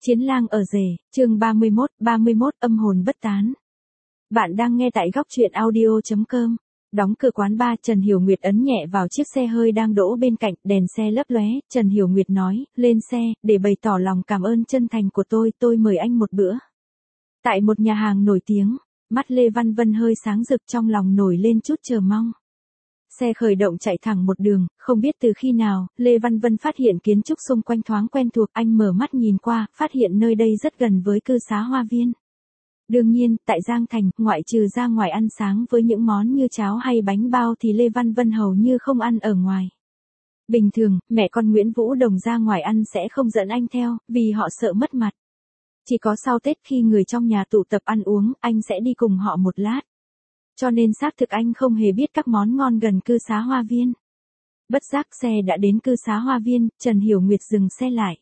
Chiến lang ở rể, chương 31 âm hồn bất tán. Bạn đang nghe tại góc truyện audio.com. Đóng cửa quán bar, Trần Hiểu Nguyệt ấn nhẹ vào chiếc xe hơi đang đỗ bên cạnh, đèn xe lấp lóe. Trần Hiểu Nguyệt nói, lên xe, để bày tỏ lòng cảm ơn chân thành của tôi mời anh một bữa. Tại một nhà hàng nổi tiếng, mắt Lê Văn Vân hơi sáng rực, trong lòng nổi lên chút chờ mong. Xe khởi động chạy thẳng một đường, không biết từ khi nào, Lê Văn Vân phát hiện kiến trúc xung quanh thoáng quen thuộc, anh mở mắt nhìn qua, phát hiện nơi đây rất gần với cư xá Hoa Viên. Đương nhiên, tại Giang Thành, ngoại trừ ra ngoài ăn sáng với những món như cháo hay bánh bao thì Lê Văn Vân hầu như không ăn ở ngoài. Bình thường, mẹ con Nguyễn Vũ Đồng ra ngoài ăn sẽ không dẫn anh theo, vì họ sợ mất mặt. Chỉ có sau Tết khi người trong nhà tụ tập ăn uống, anh sẽ đi cùng họ một lát. Cho nên xác thực anh không hề biết các món ngon gần cư xá Hoa Viên. Bất giác xe đã đến cư xá Hoa Viên, Trần Hiểu Nguyệt dừng xe lại.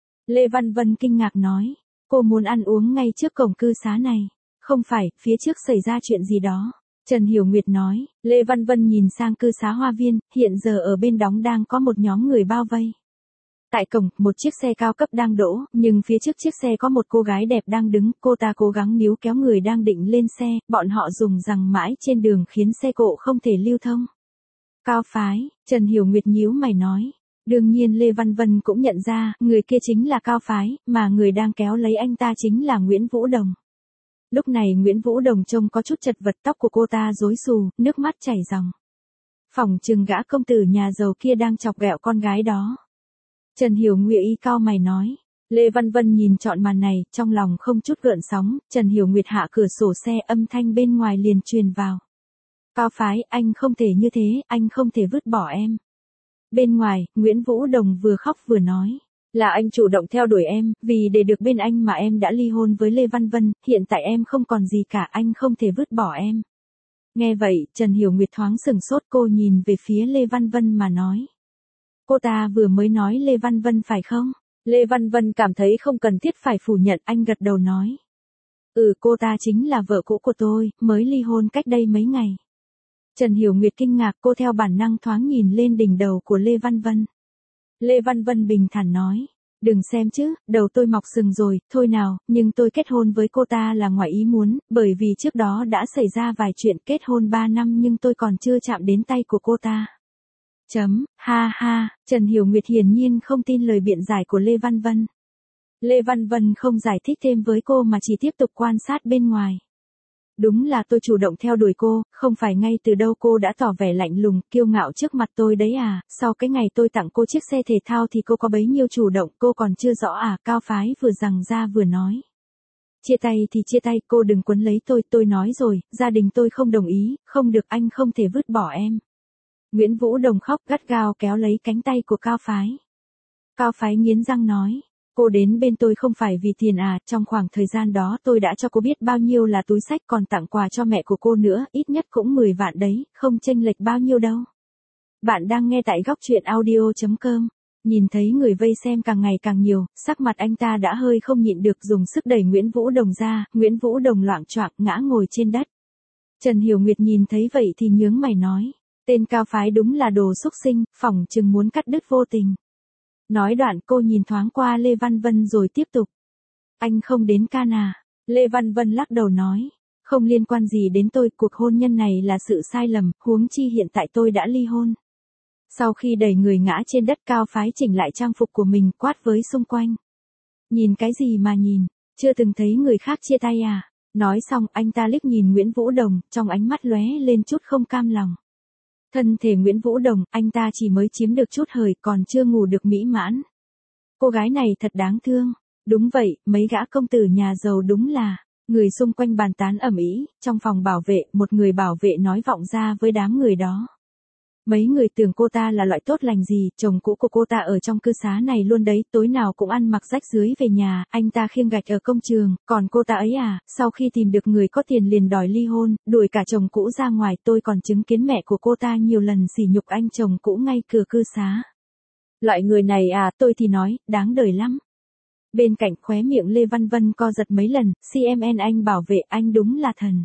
Lê Văn Vân kinh ngạc nói, cô muốn ăn uống ngay trước cổng cư xá này. Không phải, phía trước xảy ra chuyện gì đó. Trần Hiểu Nguyệt nói, Lê Văn Vân nhìn sang cư xá Hoa Viên, hiện giờ ở bên đóng đang có một nhóm người bao vây. Tại cổng, một chiếc xe cao cấp đang đỗ, nhưng phía trước chiếc xe có một cô gái đẹp đang đứng, cô ta cố gắng níu kéo người đang định lên xe, bọn họ dùng giằng mãi trên đường khiến xe cộ không thể lưu thông. Cao phái, Trần Hiểu Nguyệt nhíu mày nói. Đương nhiên Lê Văn Vân cũng nhận ra, người kia chính là Cao phái, mà người đang kéo lấy anh ta chính là Nguyễn Vũ Đồng. Lúc này Nguyễn Vũ Đồng trông có chút chật vật, tóc của cô ta rối xù, nước mắt chảy ròng. Phỏng chừng gã công tử nhà giàu kia đang chọc ghẹo con gái đó. Trần Hiểu Nguyệt cau mày nói. Lê Văn Vân nhìn trọn màn này, trong lòng không chút gợn sóng, Trần Hiểu Nguyệt hạ cửa sổ xe, âm thanh bên ngoài liền truyền vào. Cao phái, anh không thể như thế, anh không thể vứt bỏ em. Bên ngoài, Nguyễn Vũ Đồng vừa khóc vừa nói. Là anh chủ động theo đuổi em, vì để được bên anh mà em đã ly hôn với Lê Văn Vân, hiện tại em không còn gì cả, anh không thể vứt bỏ em. Nghe vậy, Trần Hiểu Nguyệt thoáng sửng sốt, cô nhìn về phía Lê Văn Vân mà nói. Cô ta vừa mới nói Lê Văn Vân phải không? Lê Văn Vân cảm thấy không cần thiết phải phủ nhận, anh gật đầu nói. Cô ta chính là vợ cũ của tôi, mới ly hôn cách đây mấy ngày. Trần Hiểu Nguyệt kinh ngạc, cô theo bản năng thoáng nhìn lên đỉnh đầu của Lê Văn Vân. Lê Văn Vân bình thản nói. Đừng xem chứ, đầu tôi mọc sừng rồi, thôi nào, nhưng tôi kết hôn với cô ta là ngoài ý muốn, bởi vì trước đó đã xảy ra vài chuyện, kết hôn 3 năm nhưng tôi còn chưa chạm đến tay của cô ta. Ha ha, Trần Hiểu Nguyệt hiển nhiên không tin lời biện giải của Lê Văn Vân. Lê Văn Vân không giải thích thêm với cô mà chỉ tiếp tục quan sát bên ngoài. Đúng là tôi chủ động theo đuổi cô, không phải ngay từ đâu cô đã tỏ vẻ lạnh lùng, kiêu ngạo trước mặt tôi đấy à, sau cái ngày tôi tặng cô chiếc xe thể thao thì cô có bấy nhiêu chủ động, cô còn chưa rõ à, Cao phái vừa giằng ra vừa nói. Chia tay thì chia tay, cô đừng quấn lấy tôi nói rồi, gia đình tôi không đồng ý, không được, anh không thể vứt bỏ em. Nguyễn Vũ Đồng khóc gắt gao kéo lấy cánh tay của Cao phái. Cao phái nghiến răng nói, cô đến bên tôi không phải vì tiền à, trong khoảng thời gian đó tôi đã cho cô biết bao nhiêu là túi xách, còn tặng quà cho mẹ của cô nữa, ít nhất cũng 10 vạn đấy, không chênh lệch bao nhiêu đâu. Bạn đang nghe tại góc truyện audio.com. Nhìn thấy người vây xem càng ngày càng nhiều, sắc mặt anh ta đã hơi không nhịn được, dùng sức đẩy Nguyễn Vũ Đồng ra, Nguyễn Vũ Đồng loạng choạng ngã ngồi trên đất. Trần Hiểu Nguyệt nhìn thấy vậy thì nhướng mày nói. Tên Cao phái đúng là đồ xúc sinh, phỏng chừng muốn cắt đứt vô tình. Nói đoạn cô nhìn thoáng qua Lê Văn Vân rồi tiếp tục. Anh không đến can à? Lê Văn Vân lắc đầu nói. Không liên quan gì đến tôi, cuộc hôn nhân này là sự sai lầm, huống chi hiện tại tôi đã ly hôn. Sau khi đẩy người ngã trên đất, Cao phái chỉnh lại trang phục của mình, quát với xung quanh. Nhìn cái gì mà nhìn, chưa từng thấy người khác chia tay à? Nói xong anh ta liếc nhìn Nguyễn Vũ Đồng, trong ánh mắt lóe lên chút không cam lòng. Thân thể Nguyễn Vũ Đồng, anh ta chỉ mới chiếm được chút hời, còn chưa ngủ được mỹ mãn. Cô gái này thật đáng thương. Đúng vậy, mấy gã công tử nhà giàu đúng là. Người xung quanh bàn tán ầm ĩ, trong phòng bảo vệ, một người bảo vệ nói vọng ra với đám người đó. Mấy người tưởng cô ta là loại tốt lành gì, chồng cũ của cô ta ở trong cư xá này luôn đấy, tối nào cũng ăn mặc rách rưới về nhà, anh ta khiêng gạch ở công trường, còn cô ta ấy à, sau khi tìm được người có tiền liền đòi ly hôn, đuổi cả chồng cũ ra ngoài, tôi còn chứng kiến mẹ của cô ta nhiều lần sỉ nhục anh chồng cũ ngay cửa cư xá. Loại người này à, tôi thì nói, đáng đời lắm. Bên cạnh khóe miệng Lê Văn Vân co giật mấy lần, CMN anh bảo vệ, anh đúng là thần.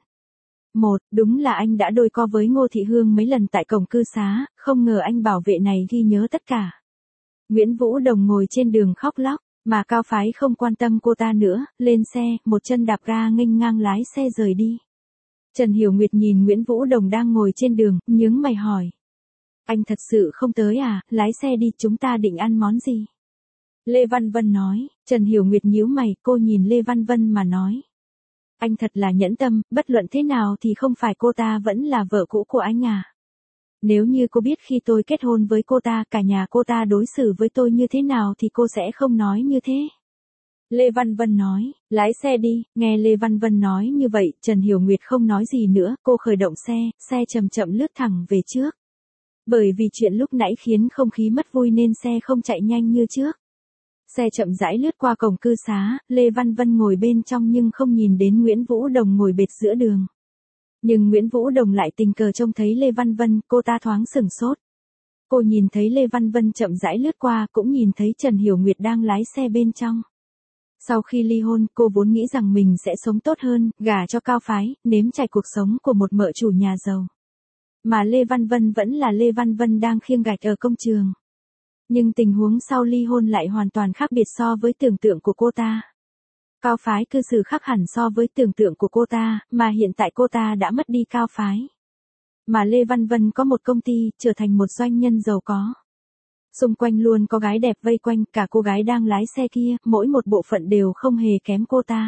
Đúng là anh đã đôi co với Ngô Thị Hương mấy lần tại cổng cư xá, không ngờ anh bảo vệ này ghi nhớ tất cả. Nguyễn Vũ Đồng ngồi trên đường khóc lóc. Mà Cao Phái không quan tâm cô ta nữa, lên xe, một chân đạp ga nghênh ngang lái xe rời đi. Trần Hiểu Nguyệt nhìn Nguyễn Vũ Đồng đang ngồi trên đường, nhướng mày hỏi. Anh thật sự không tới à, lái xe đi, chúng ta định ăn món gì? Lê Văn Vân nói. Trần Hiểu Nguyệt nhíu mày, cô nhìn Lê Văn Vân mà nói. Anh thật là nhẫn tâm, bất luận thế nào thì không phải cô ta vẫn là vợ cũ của anh à. Nếu như cô biết khi tôi kết hôn với cô ta, cả nhà cô ta đối xử với tôi như thế nào thì cô sẽ không nói như thế. Lê Văn Vân nói, lái xe đi, nghe Lê Văn Vân nói như vậy, Trần Hiểu Nguyệt không nói gì nữa, cô khởi động xe, xe chậm chậm lướt thẳng về trước. Bởi vì chuyện lúc nãy khiến không khí mất vui nên xe không chạy nhanh như trước. Xe chậm rãi lướt qua cổng cư xá, Lê Văn Vân ngồi bên trong nhưng không nhìn đến Nguyễn Vũ Đồng ngồi bệt giữa đường. Nhưng Nguyễn Vũ Đồng lại tình cờ trông thấy Lê Văn Vân, cô ta thoáng sửng sốt. Cô nhìn thấy Lê Văn Vân chậm rãi lướt qua, cũng nhìn thấy Trần Hiểu Nguyệt đang lái xe bên trong. Sau khi ly hôn, cô vốn nghĩ rằng mình sẽ sống tốt hơn, gả cho Cao Phái, nếm trải cuộc sống của một mợ chủ nhà giàu. Mà Lê Văn Vân vẫn là Lê Văn Vân đang khiêng gạch ở công trường. Nhưng tình huống sau ly hôn lại hoàn toàn khác biệt so với tưởng tượng của cô ta. Cao Phái cư xử khác hẳn so với tưởng tượng của cô ta, mà hiện tại cô ta đã mất đi Cao Phái. Mà Lê Văn Vân có một công ty, trở thành một doanh nhân giàu có. Xung quanh luôn có gái đẹp vây quanh, cả cô gái đang lái xe kia, mỗi một bộ phận đều không hề kém cô ta.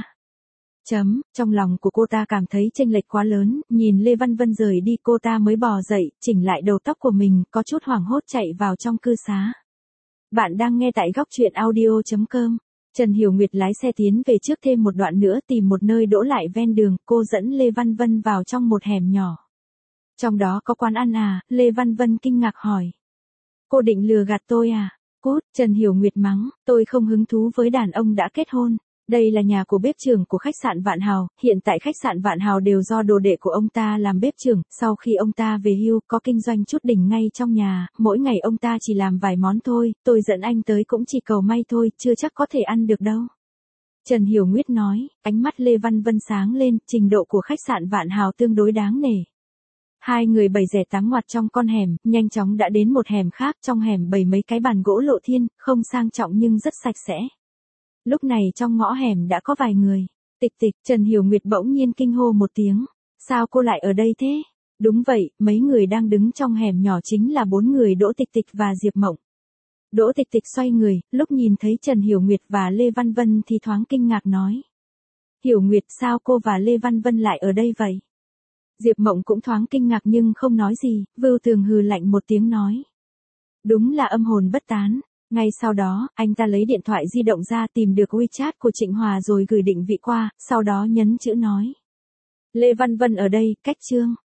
Trong lòng của cô ta cảm thấy chênh lệch quá lớn, nhìn Lê Văn Vân rời đi cô ta mới bò dậy, chỉnh lại đầu tóc của mình, có chút hoảng hốt chạy vào trong cư xá. Bạn đang nghe tại góc truyện audio.com. Trần Hiểu Nguyệt lái xe tiến về trước thêm một đoạn nữa tìm một nơi đỗ lại ven đường, cô dẫn Lê Văn Vân vào trong một hẻm nhỏ. Trong đó có quán ăn à, Lê Văn Vân kinh ngạc hỏi. Cô định lừa gạt tôi à? Cút, Trần Hiểu Nguyệt mắng, tôi không hứng thú với đàn ông đã kết hôn. Đây là nhà của bếp trưởng của khách sạn Vạn Hào, hiện tại khách sạn Vạn Hào đều do đồ đệ của ông ta làm bếp trưởng, sau khi ông ta về hưu, có kinh doanh chút đỉnh ngay trong nhà, mỗi ngày ông ta chỉ làm vài món thôi, tôi dẫn anh tới cũng chỉ cầu may thôi, chưa chắc có thể ăn được đâu. Trần Hiểu Nguyệt nói, ánh mắt Lê Văn Vân sáng lên, trình độ của khách sạn Vạn Hào tương đối đáng nể. Hai người bày rẻ tám ngoặt trong con hẻm, nhanh chóng đã đến một hẻm khác, trong hẻm bày mấy cái bàn gỗ lộ thiên, không sang trọng nhưng rất sạch sẽ. Lúc này trong ngõ hẻm đã có vài người. Tịch tịch, Trần Hiểu Nguyệt bỗng nhiên kinh hô một tiếng. Sao cô lại ở đây thế? Đúng vậy, mấy người đang đứng trong hẻm nhỏ chính là 4 người Đỗ Tịch Tịch và Diệp Mộng. Đỗ Tịch Tịch xoay người, lúc nhìn thấy Trần Hiểu Nguyệt và Lê Văn Vân thì thoáng kinh ngạc nói. Hiểu Nguyệt, sao cô và Lê Văn Vân lại ở đây vậy? Diệp Mộng cũng thoáng kinh ngạc nhưng không nói gì, Vưu Tường hừ lạnh một tiếng nói. Đúng là âm hồn bất tán. Ngay sau đó, anh ta lấy điện thoại di động ra tìm được WeChat của Trịnh Hòa rồi gửi định vị qua, sau đó nhấn chữ nói. Lê Văn Vân ở đây, cách Trương.